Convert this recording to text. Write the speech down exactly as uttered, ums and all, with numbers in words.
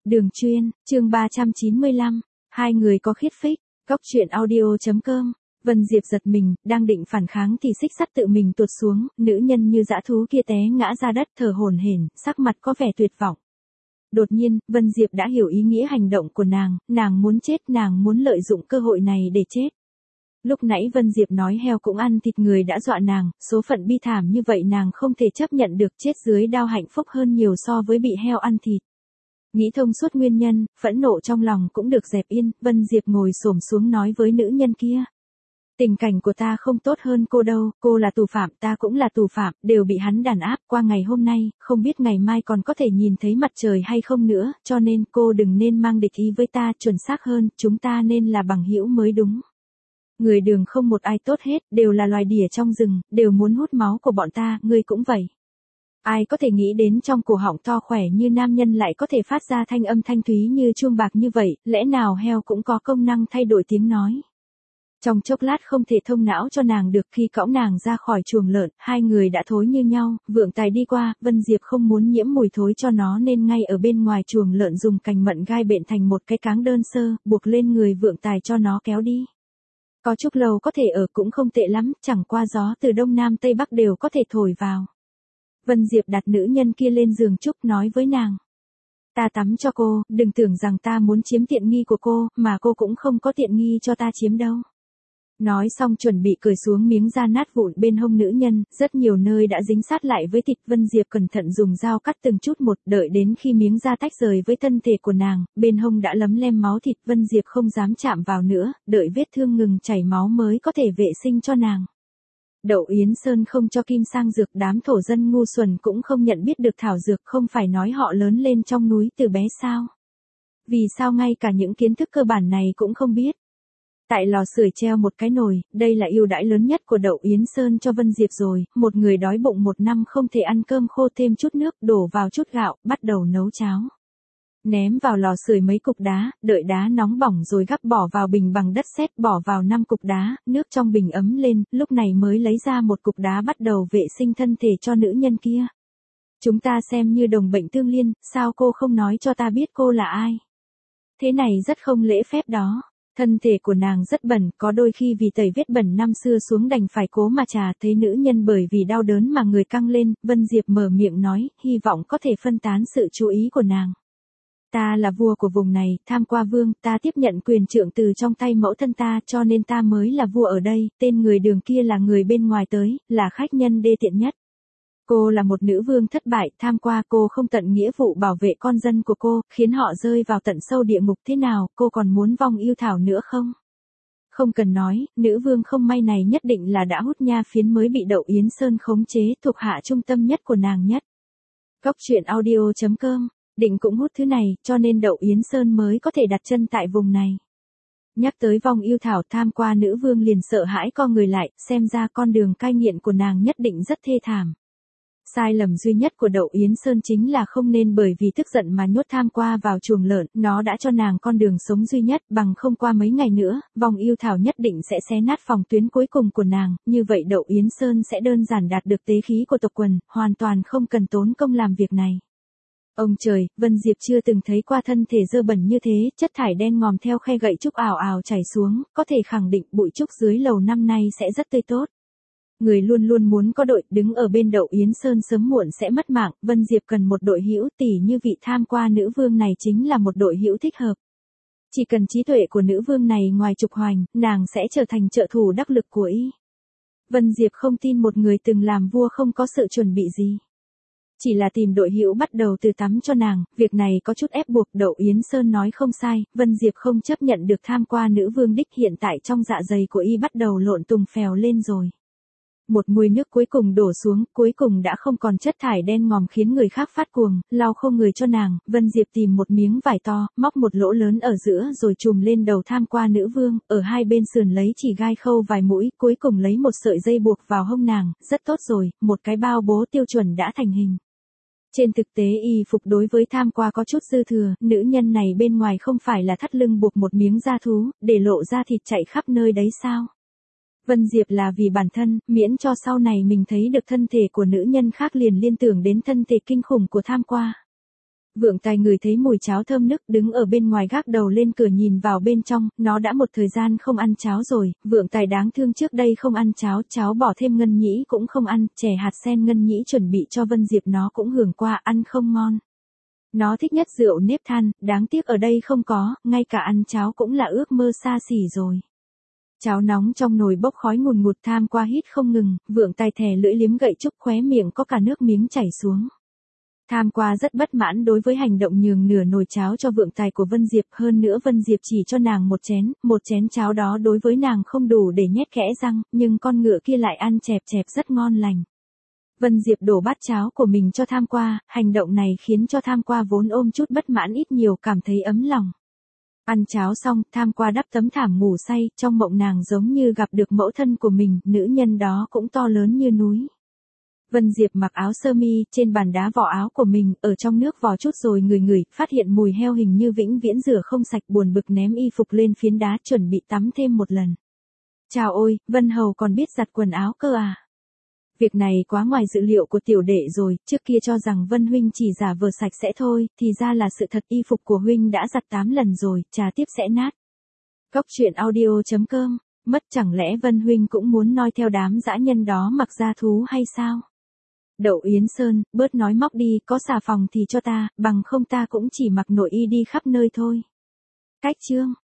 Đường Chuyên, chương ba trăm chín mươi lăm, hai người có khiết phích, góc truyện audio chấm com. Vân Diệp giật mình, đang định phản kháng thì xích sắt tự mình tuột xuống, nữ nhân như dã thú kia té ngã ra đất thở hổn hển, sắc mặt có vẻ tuyệt vọng. Đột nhiên, Vân Diệp đã hiểu ý nghĩa hành động của nàng, nàng muốn chết, nàng muốn lợi dụng cơ hội này để chết. Lúc nãy Vân Diệp nói heo cũng ăn thịt người đã dọa nàng, số phận bi thảm như vậy nàng không thể chấp nhận được, chết dưới đao hạnh phúc hơn nhiều so với bị heo ăn thịt. Nghĩ thông suốt nguyên nhân, phẫn nộ trong lòng cũng được dẹp yên, Vân Diệp ngồi xổm xuống nói với nữ nhân kia. Tình cảnh của ta không tốt hơn cô đâu, cô là tù phạm, ta cũng là tù phạm, đều bị hắn đàn áp qua ngày hôm nay, không biết ngày mai còn có thể nhìn thấy mặt trời hay không nữa, cho nên cô đừng nên mang địch ý với ta, chuẩn xác hơn, chúng ta nên là bằng hữu mới đúng. Người Đường không một ai tốt hết, đều là loài đỉa trong rừng, đều muốn hút máu của bọn ta, ngươi cũng vậy. Ai có thể nghĩ đến trong cổ họng to khỏe như nam nhân lại có thể phát ra thanh âm thanh thúy như chuông bạc như vậy, lẽ nào heo cũng có công năng thay đổi tiếng nói. Trong chốc lát không thể thông não cho nàng được, khi cõng nàng ra khỏi chuồng lợn, hai người đã thối như nhau, Vượng Tài đi qua, Vân Diệp không muốn nhiễm mùi thối cho nó nên ngay ở bên ngoài chuồng lợn dùng cành mận gai bện thành một cái cáng đơn sơ, buộc lên người Vượng Tài cho nó kéo đi. Có chút lâu có thể ở cũng không tệ lắm, chẳng qua gió từ đông nam tây bắc đều có thể thổi vào. Vân Diệp đặt nữ nhân kia lên giường trúc nói với nàng. Ta tắm cho cô, đừng tưởng rằng ta muốn chiếm tiện nghi của cô, mà cô cũng không có tiện nghi cho ta chiếm đâu. Nói xong chuẩn bị cởi xuống miếng da nát vụn bên hông nữ nhân, rất nhiều nơi đã dính sát lại với thịt. Vân Diệp cẩn thận dùng dao cắt từng chút một, đợi đến khi miếng da tách rời với thân thể của nàng, bên hông đã lấm lem máu thịt. Vân Diệp không dám chạm vào nữa, đợi vết thương ngừng chảy máu mới có thể vệ sinh cho nàng. Đậu Yến Sơn không cho kim sang dược, đám thổ dân ngu xuẩn cũng không nhận biết được thảo dược, không phải nói họ lớn lên trong núi từ bé sao? Vì sao ngay cả những kiến thức cơ bản này cũng không biết? Tại lò sưởi treo một cái nồi, đây là ưu đãi lớn nhất của Đậu Yến Sơn cho Vân Diệp rồi, một người đói bụng một năm không thể ăn cơm khô, thêm chút nước, đổ vào chút gạo, bắt đầu nấu cháo. Ném vào lò sưởi mấy cục đá, đợi đá nóng bỏng rồi gắp bỏ vào bình bằng đất sét, bỏ vào năm cục đá, nước trong bình ấm lên, lúc này mới lấy ra một cục đá bắt đầu vệ sinh thân thể cho nữ nhân kia. Chúng ta xem như đồng bệnh tương liên, sao cô không nói cho ta biết cô là ai? Thế này rất không lễ phép đó. Thân thể của nàng rất bẩn, có đôi khi vì tẩy vết bẩn năm xưa xuống đành phải cố mà trà. Thấy nữ nhân bởi vì đau đớn mà người căng lên, Vân Diệp mở miệng nói, hy vọng có thể phân tán sự chú ý của nàng. Ta là vua của vùng này, Tham Qua Vương, ta tiếp nhận quyền trượng từ trong tay mẫu thân ta, cho nên ta mới là vua ở đây, tên người Đường kia là người bên ngoài tới, là khách nhân đê tiện nhất. Cô là một nữ vương thất bại, tham qua, cô không tận nghĩa vụ bảo vệ con dân của cô, khiến họ rơi vào tận sâu địa ngục, thế nào, cô còn muốn vong yêu thảo nữa không? Không cần nói, nữ vương không may này nhất định là đã hút nha phiến mới bị Đậu Yến Sơn khống chế, thuộc hạ trung tâm nhất của nàng nhất. Góc truyện audio chấm com, định cũng hút thứ này, cho nên Đậu Yến Sơn mới có thể đặt chân tại vùng này. Nhắc tới vong yêu thảo, tham qua nữ vương liền sợ hãi co người lại, xem ra con đường cai nghiện của nàng nhất định rất thê thảm. Sai lầm duy nhất của Đậu Yến Sơn chính là không nên bởi vì tức giận mà nhốt tham qua vào chuồng lợn, nó đã cho nàng con đường sống duy nhất, bằng không qua mấy ngày nữa, vong yêu thảo nhất định sẽ xé nát phòng tuyến cuối cùng của nàng, như vậy Đậu Yến Sơn sẽ đơn giản đạt được tế khí của tộc quần, hoàn toàn không cần tốn công làm việc này. Ông trời, Vân Diệp chưa từng thấy qua thân thể dơ bẩn như thế, chất thải đen ngòm theo khe gậy trúc ảo ảo chảy xuống, có thể khẳng định bụi trúc dưới lầu năm nay sẽ rất tươi tốt. Người luôn luôn muốn có đội, đứng ở bên Đậu Yến Sơn sớm muộn sẽ mất mạng, Vân Diệp cần một đội hữu, tỷ như vị tham qua nữ vương này chính là một đội hữu thích hợp. Chỉ cần trí tuệ của nữ vương này ngoài trục hoành, nàng sẽ trở thành trợ thủ đắc lực của y. Vân Diệp không tin một người từng làm vua không có sự chuẩn bị gì. Chỉ là tìm đội hữu bắt đầu từ tắm cho nàng, việc này có chút ép buộc, Đậu Yến Sơn nói không sai, Vân Diệp không chấp nhận được tham qua nữ vương đích, hiện tại trong dạ dày của y bắt đầu lộn tùng phèo lên rồi. Một muôi nước cuối cùng đổ xuống, cuối cùng đã không còn chất thải đen ngòm khiến người khác phát cuồng, lau không người cho nàng, Vân Diệp tìm một miếng vải to, móc một lỗ lớn ở giữa rồi chùm lên đầu tham qua nữ vương, ở hai bên sườn lấy chỉ gai khâu vài mũi, cuối cùng lấy một sợi dây buộc vào hông nàng, rất tốt rồi, một cái bao bố tiêu chuẩn đã thành hình. Trên thực tế y phục đối với tham qua có chút dư thừa, nữ nhân này bên ngoài không phải là thắt lưng buộc một miếng da thú, để lộ ra thịt chạy khắp nơi đấy sao? Vân Diệp là vì bản thân, miễn cho sau này mình thấy được thân thể của nữ nhân khác liền liên tưởng đến thân thể kinh khủng của tham qua. Vượng Tài ngửi thấy mùi cháo thơm nức, đứng ở bên ngoài gác đầu lên cửa nhìn vào bên trong, nó đã một thời gian không ăn cháo rồi. Vượng Tài đáng thương trước đây không ăn cháo, cháo bỏ thêm ngân nhĩ cũng không ăn, chè hạt sen ngân nhĩ chuẩn bị cho Vân Diệp nó cũng hưởng qua, ăn không ngon. Nó thích nhất rượu nếp than, đáng tiếc ở đây không có, ngay cả ăn cháo cũng là ước mơ xa xỉ rồi. Cháo nóng trong nồi bốc khói ngùn ngụt, Tham Qua hít không ngừng, Vượng Tài thè lưỡi liếm gậy trúc, khóe miệng có cả nước miếng chảy xuống. Tham Qua rất bất mãn đối với hành động nhường nửa nồi cháo cho Vượng Tài của Vân Diệp, hơn nữa Vân Diệp chỉ cho nàng một chén, một chén cháo đó đối với nàng không đủ để nhét kẽ răng, nhưng con ngựa kia lại ăn chẹp chẹp rất ngon lành. Vân Diệp đổ bát cháo của mình cho Tham Qua, hành động này khiến cho Tham Qua vốn ôm chút bất mãn ít nhiều cảm thấy ấm lòng. Ăn cháo xong, Tham Qua đắp tấm thảm ngủ say, trong mộng nàng giống như gặp được mẫu thân của mình, nữ nhân đó cũng to lớn như núi. Vân Diệp mặc áo sơ mi, trên bàn đá vỏ áo của mình, ở trong nước vò chút rồi ngửi ngửi, phát hiện mùi heo hình như vĩnh viễn rửa không sạch, buồn bực ném y phục lên phiến đá chuẩn bị tắm thêm một lần. Chào ôi, Vân Hầu còn biết giặt quần áo cơ à? Việc này quá ngoài dự liệu của tiểu đệ rồi, trước kia cho rằng Vân huynh chỉ giả vờ sạch sẽ thôi, thì ra là sự thật, y phục của huynh đã giặt tám lần rồi, trà tiếp sẽ nát. Cốc truyện audio chấm com, mất chẳng lẽ Vân huynh cũng muốn noi theo đám dã nhân đó mặc da thú hay sao? Đậu Yến Sơn, bớt nói móc đi, có xà phòng thì cho ta, bằng không ta cũng chỉ mặc nội y đi khắp nơi thôi. Cách chương